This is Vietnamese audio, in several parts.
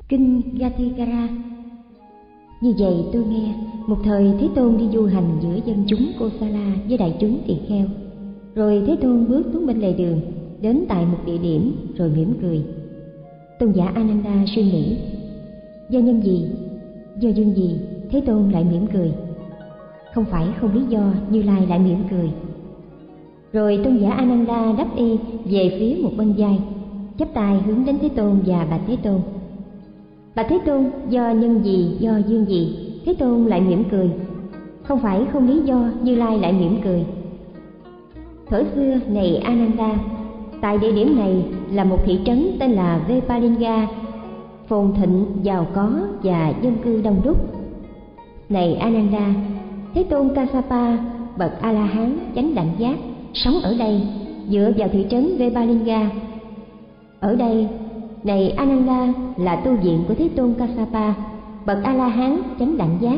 Kinh Gatikara. Như vậy tôi nghe, một thời Thế Tôn đi du hành giữa dân chúng Kosala với đại chúng tỳ kheo. Rồi Thế Tôn bước xuống bên lề đường, đến tại một địa điểm rồi mỉm cười. Tôn giả Ananda suy nghĩ, do nhân gì, do duyên gì Thế Tôn lại mỉm cười? Không phải không lý do Như Lai lại mỉm cười. Rồi Tôn giả Ananda đắp y về phía một bên vai, chắp tay hướng đến Thế Tôn và bạch Thế Tôn. Bạch Thế Tôn, do nhân gì, do duyên gì Thế Tôn lại mỉm cười? Không phải không lý do Như Lai lại mỉm cười. Thuở xưa này Ananda, tại địa điểm này là một thị trấn tên là Vepalinga, phồn thịnh, giàu có và dân cư đông đúc. Này Ananda, Thế Tôn Kassapa bậc A La Hán chánh đẳng giác sống ở đây, dựa vào thị trấn Vepalinga. Ở đây, này Ananda, là tu viện của Thế Tôn Kassapa bậc A La Hán chánh đẳng giác.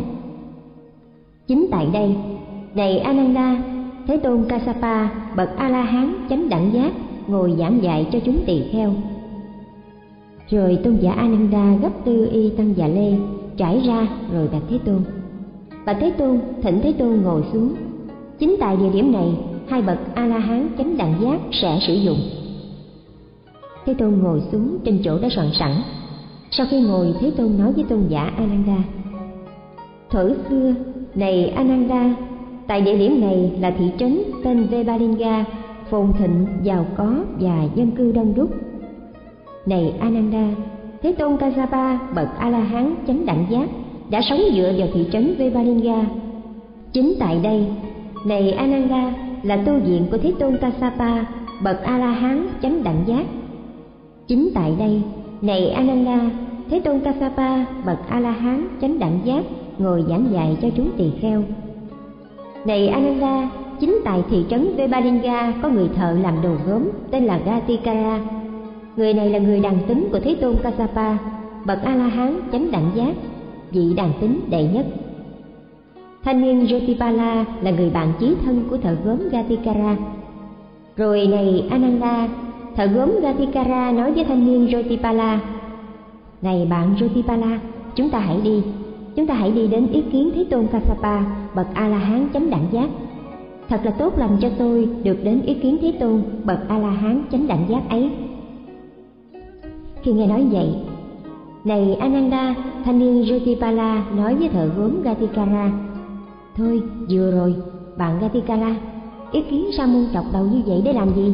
Chính tại đây, này Ananda, Thế Tôn Kassapa bậc A La Hán chánh đẳng giác ngồi giảng dạy cho chúng tỳ kheo. Rồi Tôn giả Ananda gấp tư y tăng dạ lê trải ra rồi bạch Thế Tôn. Bạch Thế Tôn thỉnh Thế Tôn ngồi xuống. Chính tại địa điểm này, hai bậc A La Hán chánh đẳng giác sẽ sử dụng. Thế Tôn ngồi xuống trên chỗ đã soạn sẵn. Sau khi ngồi, Thế Tôn nói với Tôn giả Ananda: thuở xưa này Ananda, tại địa điểm này là thị trấn tên Vepalinga, phồn thịnh, giàu có và dân cư đông đúc. Này Ananda, Thế Tôn Kassapa bậc A La Hán chánh đẳng giác đã sống dựa vào thị trấn Vepalinga. Chính tại đây, này Ananda, là tu viện của Thế Tôn Kassapa bậc A La Hán chánh đẳng giác. Chính tại đây, này Ananda, Thế Tôn Kassapa bậc A La Hán chánh đẳng giác ngồi giảng dạy cho chúng tỳ kheo. Này Ananda, chính tại thị trấn Vepalinga có người thợ làm đồ gốm tên là Gatikara. Người này là người đàn tín của Thế Tôn Kassapa bậc A La Hán chánh đẳng giác, vị đàn tín đệ nhất. Thanh niên Jotipala là người bạn chí thân của thợ gốm Gatikara. Rồi này Ananda, thợ gốm Gatikara nói với thanh niên Jotipala: này bạn Jotipala, chúng ta hãy đi đến ý kiến Thế Tôn Kassapa bậc A La Hán chánh đẳng giác. Thật là tốt lành cho tôi được đến ý kiến Thế Tôn bậc A La Hán chánh đẳng giác ấy. Khi nghe nói vậy, này Ananda, thanh niên Jotipala nói với thợ gốm Gatikara: thôi vừa rồi bạn Gatikara, ý kiến sa môn chọc đầu như vậy để làm gì?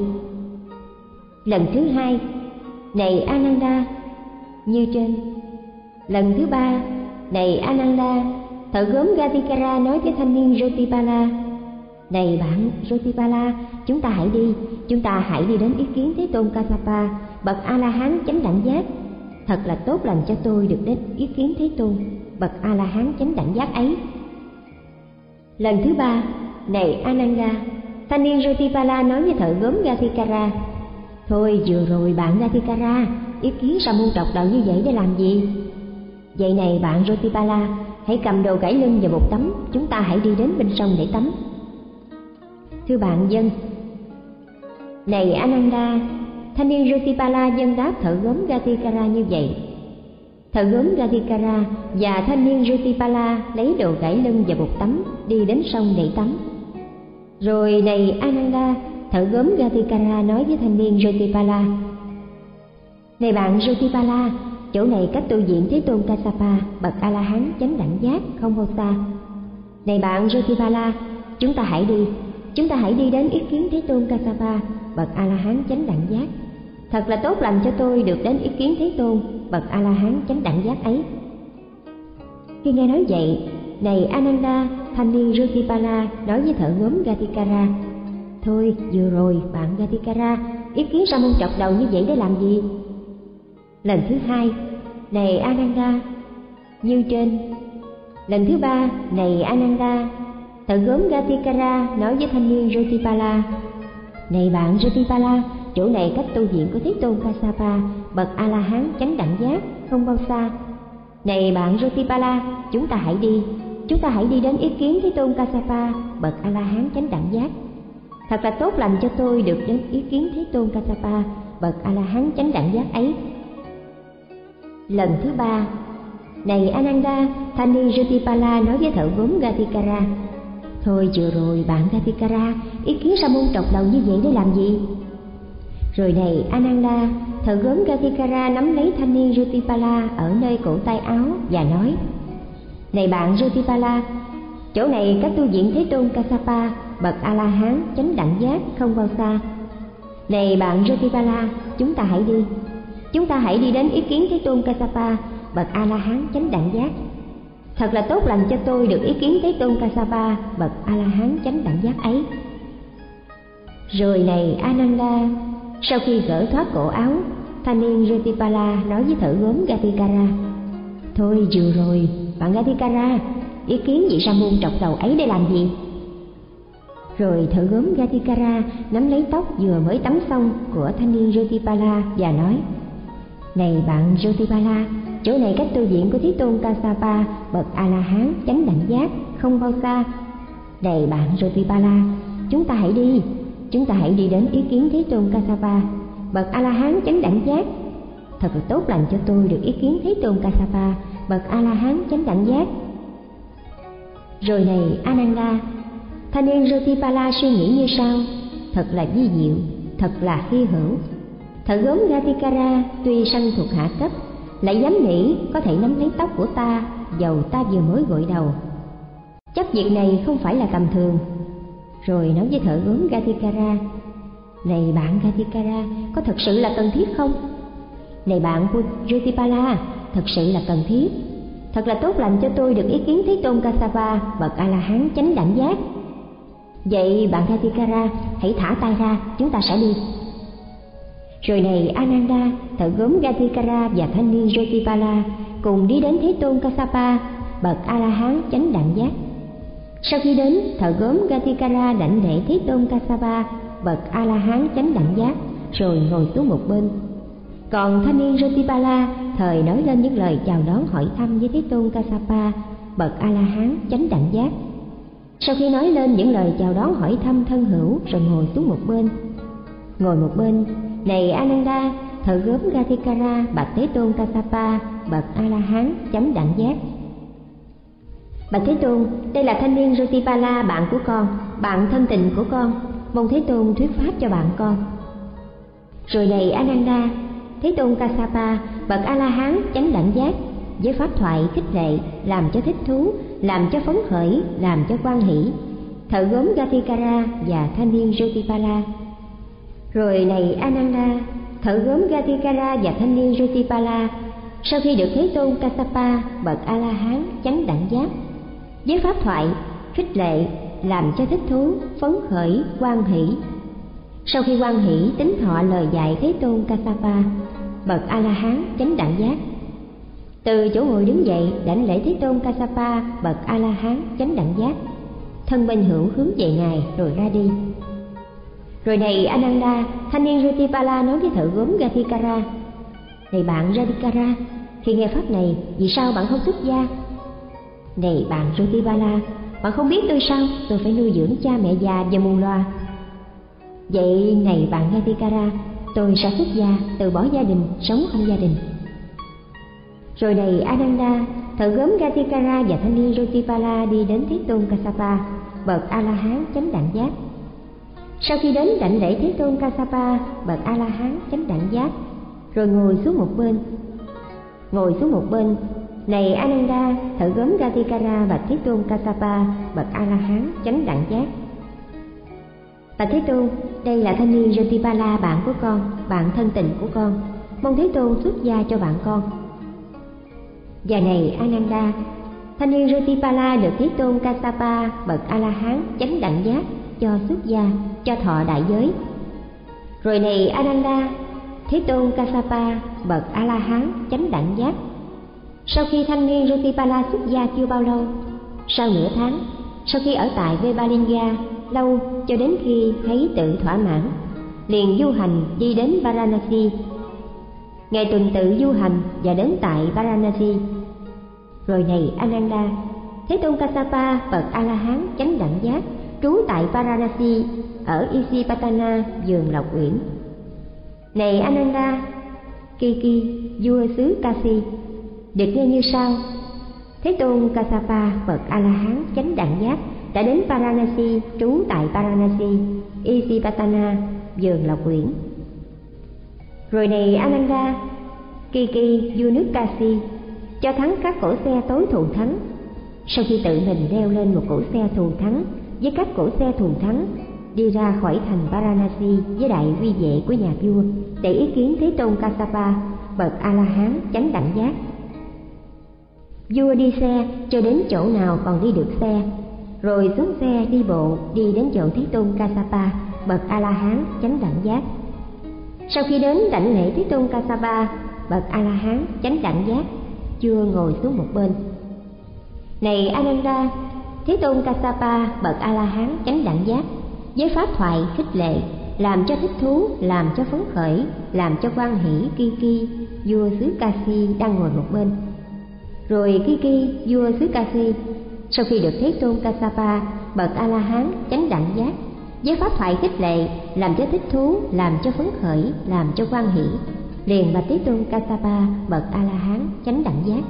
Lần thứ hai, này Ananda, như trên. Lần thứ ba, này Ananda, thợ gốm Gatikara nói với thanh niên Jotipala: này bạn Jotipala, chúng ta hãy đi đến ý kiến Thế Tôn Kassapa bậc A La Hán chánh đẳng giác. Thật là tốt lành cho tôi được đến ý kiến Thế Tôn bậc A La Hán chánh đẳng giác ấy. Lần thứ ba, này Ananda, thanh niên Jotipala nói với thợ gốm Gatikara: thôi vừa rồi bạn Gatikara, ý kiến sa môn trọc đầu như vậy để làm gì? Vậy này bạn Jotipala, hãy cầm đồ gãy lưng và bột tắm, chúng ta hãy đi đến bên sông để tắm. Thưa bạn dân. Này Ananda, thanh niên Jotipala dân đáp thợ gốm Gatikara như vậy. Thợ gốm Gatikara và thanh niên Jotipala lấy đồ gãy lưng và bột tắm đi đến sông để tắm. Rồi này Ananda, thợ gốm Gatikara nói với thanh niên Jotipala: này bạn Jotipala, chỗ này cách tu viện Thế Tôn Kassapa bậc A La Hán chánh đẳng giác không bao xa. Này bạn Jotipala, chúng ta hãy đi đến ý kiến Thế Tôn Kassapa bậc A La Hán chánh đẳng giác. Thật là tốt lành cho tôi được đến ý kiến Thế Tôn bậc A La Hán chánh đẳng giác ấy. Khi nghe nói vậy, này Ananda, thanh niên Jotipala nói với thợ gốm Gatikara: thôi vừa rồi bạn Gatikara, ý kiến sa môn chọc đầu như vậy để làm gì? Lần thứ hai, này Ananda, như trên. Lần thứ ba, này Ananda, thợ gốm Gatikara nói với thanh niên Jotipala: này bạn Jotipala, chỗ này cách tu viện của Thế Tôn Kassapa bậc A La Hán chánh đẳng giác không bao xa. Này bạn Jotipala, chúng ta hãy đi đến ý kiến Thế Tôn Kassapa bậc A La Hán chánh đẳng giác. Thật là tốt lành cho tôi được đến ý kiến Thế Tôn Kassapa bậc A La Hán chánh đẳng giác ấy. Lần thứ 3, này Ananda, thanh niên Jyotipala nói với thợ gốm Gatikara: thôi vừa rồi bạn Gatikara, ý kiến sa môn trọc đầu như vậy để làm gì? Rồi này Ananda, thợ gốm Gatikara nắm lấy thanh niên Jyotipala ở nơi cổ tay áo và nói: này bạn Jyotipala, chỗ này cách tu viện Thế Tôn Kassapa bậc A La Hán chánh đẳng giác không bao xa. Này bạn Jyotipala, chúng ta hãy đi. Chúng ta hãy đi đến ý kiến Thế Tôn Kassapa bậc A La Hán chánh đẳng giác. Thật là tốt lành cho tôi được ý kiến Thế Tôn Kassapa bậc A La Hán chánh đẳng giác ấy. Rồi này Ananda, sau khi gỡ thoát cổ áo, thanh niên Jyotipala nói với thợ gốm Gatikara: thôi vừa rồi bạn Gatikara, ý kiến vị sa môn trọc đầu ấy để làm gì? Rồi thợ gốm Gatikara nắm lấy tóc vừa mới tắm xong của thanh niên Jyotipala và nói: này bạn Jyotipala, chỗ này cách tu viện của Thế Tôn Kassapa bậc A La Hán chánh đẳng giác không bao xa. Này bạn Jyotipala, chúng ta hãy đi. Chúng ta hãy đi đến ý kiến Thế Tôn Kassapa bậc A La Hán chánh đẳng giác. Thật là tốt lành cho tôi được ý kiến Thế Tôn Kassapa bậc A La Hán chánh đẳng giác. Rồi này Ananda, thanh niên Jyotipala suy nghĩ như sau: thật là vi diệu, thật là hy hữu. Thợ gốm Gatikara tuy sanh thuộc hạ cấp, lại dám nghĩ có thể nắm lấy tóc của ta dầu ta vừa mới gội đầu. Chắc việc này không phải là tầm thường. Rồi nói với thợ gốm Gatikara: này bạn Gatikara, có thật sự là cần thiết không? Này bạn Jyotipala, thật sự là cần thiết. Thật là tốt lành cho tôi được ý kiến Thế Tôn Kassapa bậc A La Hán chánh đẳng giác. Vậy bạn Gatikara, hãy thả tay ra, chúng ta sẽ đi. Rồi này Ananda, thợ gốm Gatikara và thanh niên Jyotipala cùng đi đến Thế Tôn Kassapa bậc A La Hán chánh đẳng giác. Sau khi đến, thợ gốm Gatikara đảnh lễ Thế Tôn Kassapa bậc A La Hán chánh đẳng giác, rồi ngồi xuống một bên. Còn thanh niên Jyotipala thời nói lên những lời chào đón hỏi thăm với Thế Tôn Kassapa bậc A La Hán chánh đẳng giác. Sau khi nói lên những lời chào đón hỏi thăm thân hữu, rồi ngồi xuống một bên. Ngồi một bên, này Ananda, thợ gốm Gatikara bạch Thế Tôn Kassapa bậc A La Hán chánh đẳng giác: bạch Thế Tôn, đây là thanh niên Jyotipala bạn của con, bạn thân tình của con, mong Thế Tôn thuyết pháp cho bạn con. Rồi này Ananda, Thế Tôn Kassapa bậc A La Hán chánh đẳng giác với pháp thoại khích lệ, làm cho thích thú, làm cho phấn khởi, làm cho hoan hỷ thợ gốm Gatikara và thanh niên Jyotipala. Rồi này Ananda, thợ gốm Gatikara và thanh niên Jyotipala sau khi được Thế Tôn Kassapa bậc A La Hán chánh đẳng giác với pháp thoại khích lệ, làm cho thích thú, phấn khởi, hoan hỷ, sau khi hoan hỷ tín thọ lời dạy Thế Tôn Kassapa bậc A La Hán chánh đẳng giác, từ chỗ ngồi đứng dậy đảnh lễ Thế Tôn Kassapa bậc A La Hán chánh đẳng giác, thân bên hữu hướng về ngài rồi ra đi. Rồi này Ananda, thanh niên Jyotipala nói với thợ gốm Gatikara: này bạn Gatikara, khi nghe pháp này, vì sao bạn không xuất gia? Này bạn Jyotipala, bạn không biết tôi sao? Tôi phải nuôi dưỡng cha mẹ già và mù loà. Vậy này bạn Gatikara, tôi sẽ xuất gia, từ bỏ gia đình, sống không gia đình. Rồi này Ananda, thợ gốm Gatikara và thanh niên Jyotipala đi đến Thế Tôn Kassapa bậc A La Hán chánh đẳng giác. Sau khi đến đảnh lễ Thế Tôn Kassapa bậc A La Hán chánh đẳng giác, rồi ngồi xuống một bên. Ngồi xuống một bên, này Ananda, thợ gốm Gatikara và Thế Tôn Kassapa bậc A La Hán chánh đẳng giác: bạch Thế Tôn, đây là thanh niên Jyotipala bạn của con, bạn thân tình của con, mong Thế Tôn xuất gia cho bạn con. Và này Ananda, thanh niên Jyotipala được Thế Tôn Kassapa bậc A La Hán chánh đẳng giác cho xuất gia, cho thọ đại giới. Rồi này Ananda, Thế Tôn Kassapa bậc A La Hán chánh đẳng giác sau khi thanh niên Jyotipala xuất gia chưa bao lâu, sau nửa tháng, sau khi ở tại Vebalinga lâu cho đến khi thấy tự thỏa mãn, liền du hành đi đến Varanasi. Ngài tuần tự du hành và đến tại Varanasi. Rồi này Ananda, Thế Tôn Kassapa bậc A La Hán chánh đẳng giác trú tại Varanasi ở Isipatana vườn Lộc Uyển. Này Ananda, Kiki, vua xứ Kasi, được nghe như sau: Thế Tôn Kassapa bậc A La Hán chánh đẳng giác đã đến Varanasi, trú tại Varanasi, Isipatana, vườn Lộc Uyển. Rồi này Ananda, Kiki, vua nước Kasi, cho thắng các cỗ xe tối thù thắng. Sau khi tự mình leo lên một cỗ xe thù thắng với các cỗ xe thù thắng, đi ra khỏi thành Varanasi với đại uy vệ của nhà vua để ý kiến Thế Tôn Kassapa bậc A La Hán chánh đẳng giác. Vua đi xe cho đến chỗ nào còn đi được xe, rồi xuống xe đi bộ đi đến chỗ Thế Tôn Kassapa bậc A La Hán chánh đẳng giác. Sau khi đến đảnh lễ Thế Tôn Kassapa bậc A La Hán chánh đẳng giác, vua ngồi xuống một bên. Này Ananda, Thế Tôn Kassapa bậc A La Hán chánh đẳng giác với pháp thoại khích lệ, làm cho thích thú, làm cho phấn khởi, làm cho hoan hỷ Kiki, vua xứ Kasi đang ngồi một bên. Rồi Kiki, vua xứ Kasi, sau khi được Thế Tôn Kassapa bậc A La Hán chánh đẳng giác với pháp thoại khích lệ, làm cho thích thú, làm cho phấn khởi, làm cho hoan hỷ, liền bạch Thế Tôn Kassapa bậc A La Hán chánh đẳng giác: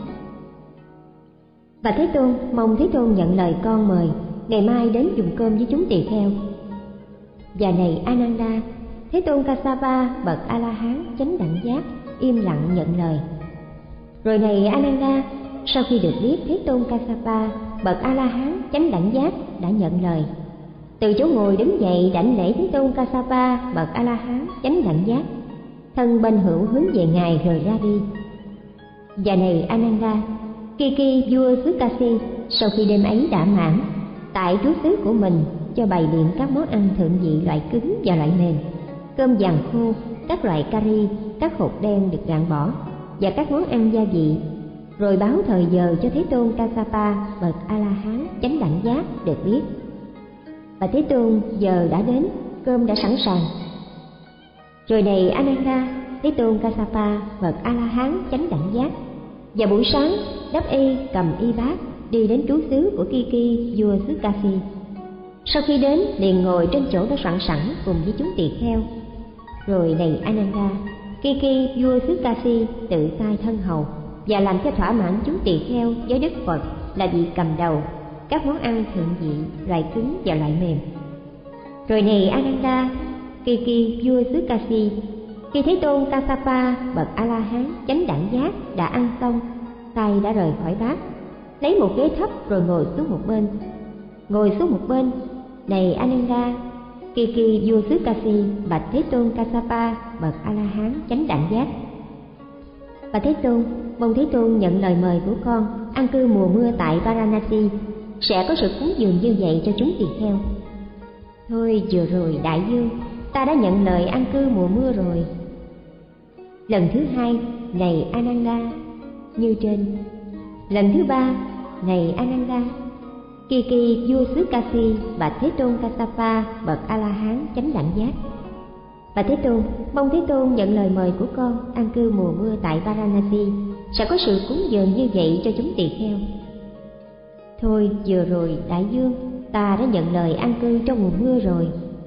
Và Thế Tôn, mong Thế Tôn nhận lời con mời ngày mai đến dùng cơm với chúng tỳ kheo. Và này Ananda, Thế Tôn Kassapa bậc A La Hán chánh đẳng giác im lặng nhận lời. Rồi này Ananda, sau khi được biết Thế Tôn Kassapa bậc A La Hán chánh đẳng giác đã nhận lời, từ chỗ ngồi đứng dậy đảnh lễ Thế Tôn Kassapa bậc A La Hán chánh đẳng giác, thân bên hữu hướng về ngài rồi ra đi. Và này Ananda, Kiki, vua xứ Kasi, sau khi đêm ấy đã mãn, tại trú xứ của mình cho bày biện các món ăn thượng vị loại cứng và loại mềm, cơm vàng khô, các loại cari, các hột đen được gạn bỏ và các món ăn gia vị, rồi báo thời giờ cho Thế Tôn Kassapa bậc A La Hán chánh đẳng giác được biết. Và Thế Tôn, giờ đã đến, cơm đã sẵn sàng. Rồi này Ananda, Thế Tôn Kassapa bậc A La Hán chánh đẳng giác vào buổi sáng đắp y cầm y bát đi đến trú xứ của Kiki, vua xứ Kasi. Sau khi đến liền ngồi trên chỗ đã soạn sẵn cùng với chúng tỳ kheo. Rồi này Ananda, Kiki, vua xứ Kasi tự tay thân hầu và làm cho thỏa mãn chúng tỳ kheo với Đức Phật là vị cầm đầu, các món ăn thượng vị loại cứng và loại mềm. Rồi này Ananda, Kiki, vua xứ Kasi, khi Thế Tôn Kassapa bậc A La Hán chánh đẳng giác đã ăn xong, tay đã rời khỏi bát, lấy một ghế thấp rồi ngồi xuống một bên. Ngồi xuống một bên, này Ananda, Kiki, vua xứ Kasi bạch Thế Tôn Kassapa bậc A La Hán chánh đẳng giác: Và Thế Tôn, mong Thế Tôn nhận lời mời của con an cư mùa mưa tại Varanasi, sẽ có sự cúng dường như vậy cho chúng tỳ kheo. Thôi vừa rồi đại vương, ta đã nhận lời an cư mùa mưa rồi. Lần thứ hai, này Ananda, như trên. Lần thứ ba, này Ananda, Kiki, vua xứ Kasi bạch Thế Tôn Kassapa bậc A La Hán chánh đẳng giác: Và Thế Tôn, mong Thế Tôn nhận lời mời của con an cư mùa mưa tại Varanasi, sẽ có sự cúng dường như vậy cho chúng tỳ kheo. Thôi vừa rồi đại vương, ta đã nhận lời an cư trong mùa mưa rồi.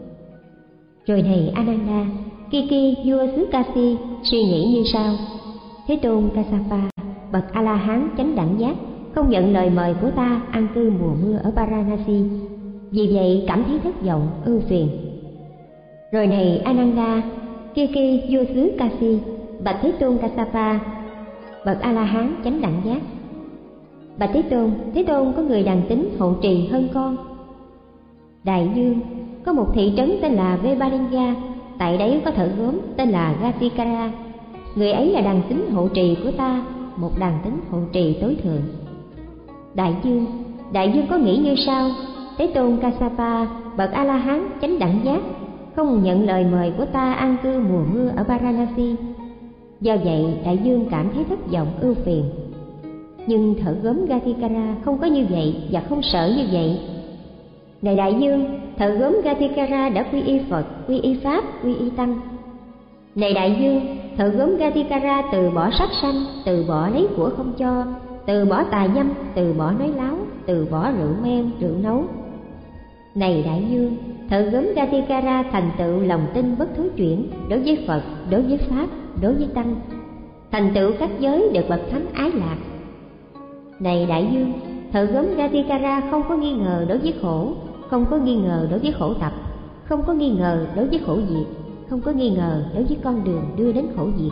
Rồi này Ananda, Kiki, vua xứ Kasi suy nghĩ như sau: Thế Tôn Kassapa bậc A La Hán chánh đẳng giác không nhận lời mời của ta an cư mùa mưa ở Varanasi, vì vậy cảm thấy thất vọng ưu phiền. Rồi này Ananda, Kiki, vua xứ Kasi bạch Thế Tôn Kassapa bậc A La Hán chánh đẳng giác: Bạch Thế Tôn có người đàn tính hộ trì hơn con. Đại vương, có một thị trấn tên là Vebalinga, tại đấy có thợ gốm tên là Gatikara. Người ấy là đàn tính hộ trì của ta, một đàn tính hộ trì tối thượng. Đại vương có nghĩ như sau: Thế Tôn Kassapa bậc A La Hán chánh đẳng giác không nhận lời mời của ta an cư mùa mưa ở Varanasi, do vậy đại vương cảm thấy thất vọng ưu phiền. Nhưng thợ gốm Gatikara không có như vậy và không sợ như vậy. Này đại vương, thợ gốm Gatikara đã quy y Phật, quy y Pháp, quy y Tăng. Này đại vương, thợ gốm Gatikara từ bỏ sát sanh, từ bỏ lấy của không cho, từ bỏ tà dâm, từ bỏ nói láo, từ bỏ rượu men, rượu nấu. Này đại vương, thợ gốm Gatikara thành tựu lòng tin bất thối chuyển đối với Phật, đối với Pháp, đối với Tăng, thành tựu các giới được bậc thánh ái lạc. Này đại dương, thợ gốm Gatikara không có nghi ngờ đối với khổ, không có nghi ngờ đối với khổ tập, không có nghi ngờ đối với khổ diệt, không có nghi ngờ đối với con đường đưa đến khổ diệt.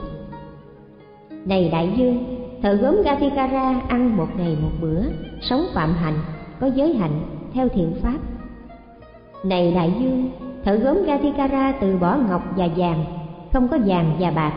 Này đại dương, thợ gốm Gatikara ăn một ngày một bữa, sống phạm hạnh, có giới hạnh, theo thiện pháp. Này đại dương, thợ gốm Gatikara từ bỏ ngọc và vàng, không có vàng và bạc.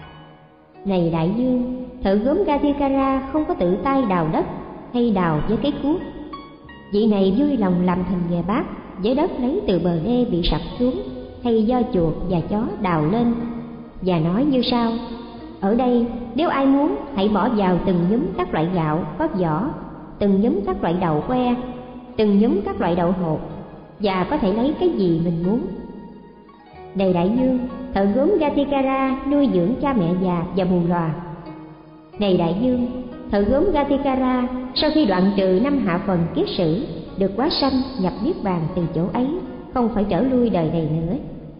Này đại dương, thợ gốm Gatikara không có tự tay đào đất hay đào với cái cuốc. Vị này vui lòng làm thành nghề bát với đất lấy từ bờ đê bị sập xuống, hay do chuột và chó đào lên, và nói như sau: ở đây nếu ai muốn, hãy bỏ vào từng nhúm các loại gạo có vỏ, từng nhúm các loại đậu que, từng nhúm các loại đậu hột, và có thể lấy cái gì mình muốn. Này đại dương, thợ gốm Gatikara nuôi dưỡng cha mẹ già và mù lòa. Này đại dương, thợ gốm Gatikara sau khi đoạn trừ 5 hạ phần kiết sử, được hóa sanh nhập niết bàn từ chỗ ấy, không phải trở lui đời này nữa.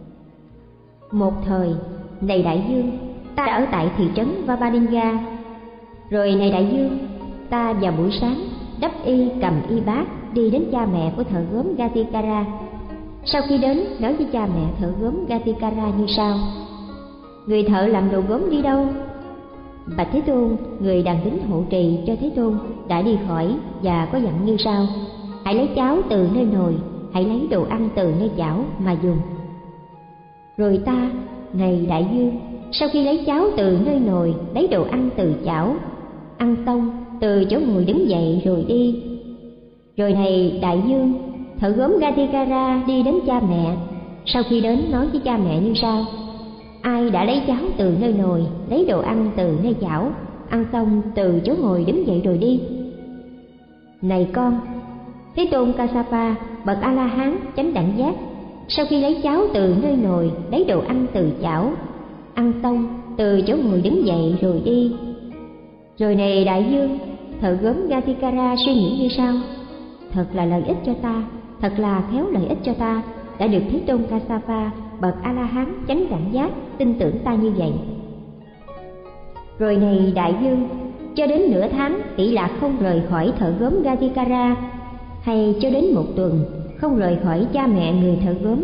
Một thời, này đại dương, ta ở tại thị trấn Vabadinga. Rồi này đại dương, ta vào buổi sáng đắp y cầm y bát đi đến cha mẹ của thợ gốm Gatikara. Sau khi đến, nói với cha mẹ thợ gốm Gatikara như sau: người thợ làm đồ gốm đi đâu? Bạch Thế Tôn, người đàn đính hộ trì cho Thế Tôn đã đi khỏi và có dặn như sau: hãy lấy cháo từ nơi nồi, hãy lấy đồ ăn từ nơi chảo mà dùng. Rồi ta, này đại dương, sau khi lấy cháo từ nơi nồi, lấy đồ ăn từ chảo, ăn xong từ chỗ ngồi đứng dậy rồi đi. Rồi này đại dương, thợ gốm Gatikara đi đến cha mẹ. Sau khi đến, nói với cha mẹ như sau: ai đã lấy cháo từ nơi nồi, lấy đồ ăn từ nơi chảo, ăn xong từ chỗ ngồi đứng dậy rồi đi. Này con, Thế Tôn Kassapa, bậc A La Hán chánh đẳng giác, sau khi lấy cháo từ nơi nồi, lấy đồ ăn từ chảo, ăn xong từ chỗ ngồi đứng dậy rồi đi. Rồi này đại dương, thợ gốm Gatikara suy nghĩ như sau: thật là lợi ích cho ta, thật là khéo lợi ích cho ta, đã được Thế Tôn Kassapa, bậc A La Hán chánh đẳng giác tin tưởng ta như vậy. Rồi này đại dương, cho đến nửa tháng tỷ lạc không rời khỏi thợ gốm Gatikara, hay cho đến một tuần không rời khỏi cha mẹ người thợ gốm.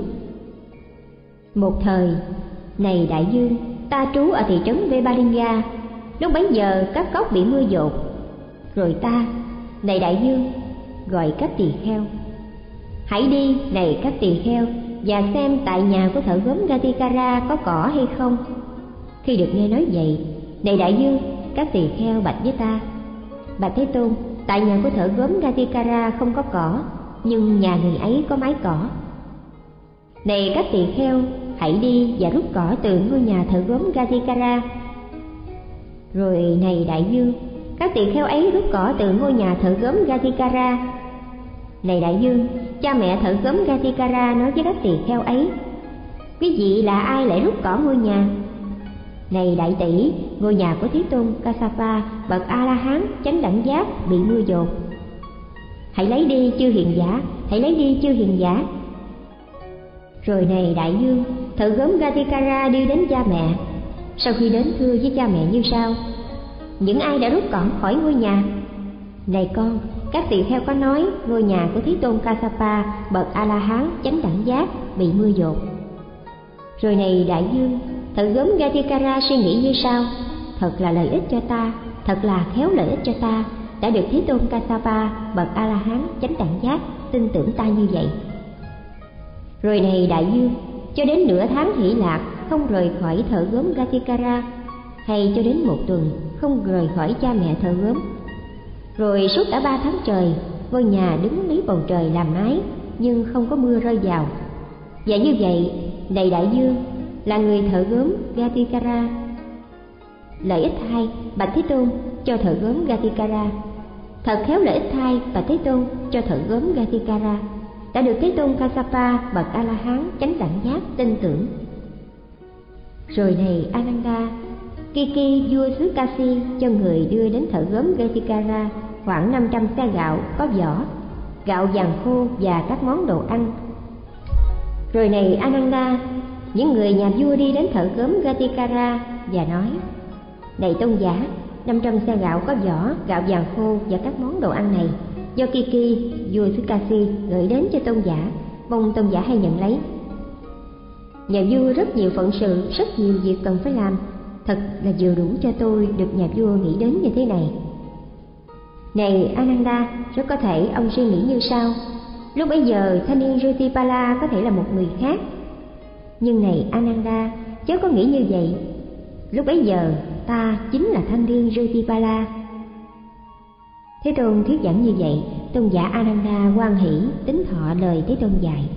Một thời, này đại dương, ta trú ở thị trấn Vebalinga. Lúc bấy giờ các cốc bị mưa dột. Rồi ta, này đại dương, gọi các tỳ kheo: hãy đi này các tỳ kheo, và xem tại nhà của thợ gốm Gatikara có cỏ hay không. Khi được nghe nói vậy, này đại dương, các tỳ kheo bạch với ta: bạch Thế Tôn, tại nhà của thợ gốm Gatikara không có cỏ, nhưng nhà người ấy có mái cỏ. Này các tỳ kheo, hãy đi và rút cỏ từ ngôi nhà thợ gốm Gatikara. Rồi này đại dương, các tỳ kheo ấy rút cỏ từ ngôi nhà thợ gốm Gatikara. Này đại dương, cha mẹ thợ gốm Gatikara nói với các tỳ kheo ấy: quý vị là ai lại rút cỏ ngôi nhà? Này đại tỷ, ngôi nhà của Thế Tôn Kassapa, bậc A La Hán chánh đẳng giác bị mưa dột. Hãy lấy đi chư hiền giả, hãy lấy đi chư hiền giả. Rồi này đại dương, thợ gốm Gatikara đi đến cha mẹ. Sau khi đến, thưa với cha mẹ như sau: những ai đã rút cỏ khỏi ngôi nhà? Này con, các tỳ kheo có nói ngôi nhà của Thế Tôn Kassapa, bậc A La Hán chánh đẳng giác bị mưa dột. Rồi này đại dương, thợ gốm Gatikara suy nghĩ như sau: thật là lợi ích cho ta, thật là khéo lợi ích cho ta, đã được Thế Tôn Kassapa, bậc A La Hán chánh đẳng giác tin tưởng ta như vậy. Rồi này đại dương, cho đến nửa tháng hỷ lạc không rời khỏi thợ gốm Gatikara, hay cho đến một tuần không rời khỏi cha mẹ thợ gốm. Rồi suốt cả 3 tháng trời, ngôi nhà đứng lấy bầu trời làm mái, nhưng không có mưa rơi vào. Và như vậy, này đại dương, là người thợ gốm Gatikara. Lợi ích hai, bạch Thế Tôn, cho thợ gốm Gatikara. Thật khéo lợi ích hai, bạch Thế Tôn, cho thợ gốm Gatikara, đã được Thế Tôn Kassapa, bậc A La Hán chánh đẳng giác tin tưởng. Rồi này Ananda, Kiki vua xứ Kasi cho người đưa đến thợ gốm Gatikara khoảng 500 xe gạo có vỏ, gạo vàng khô và các món đồ ăn. Rồi này Ananda, những người nhà vua đi đến thợ gốm Gatikara và nói: Này tôn giả, 500 xe gạo có vỏ, gạo vàng khô và các món đồ ăn này do Kiki, vua xứ Kasi gửi đến cho tôn giả, mong tôn giả hay nhận lấy. Nhà vua rất nhiều phận sự, rất nhiều việc cần phải làm, thật là vừa đủ cho tôi được nhà vua nghĩ đến như thế này. Này Ananda, rất có thể ông suy nghĩ như sau: lúc bấy giờ thanh niên Jutipala có thể là một người khác. Nhưng này Ananda, chớ có nghĩ như vậy. Lúc bấy giờ ta chính là thanh niên Jutipala. Thế Tôn thuyết giảng như vậy, tôn giả Ananda hoan hỷ tín thọ lời Thế Tôn dạy.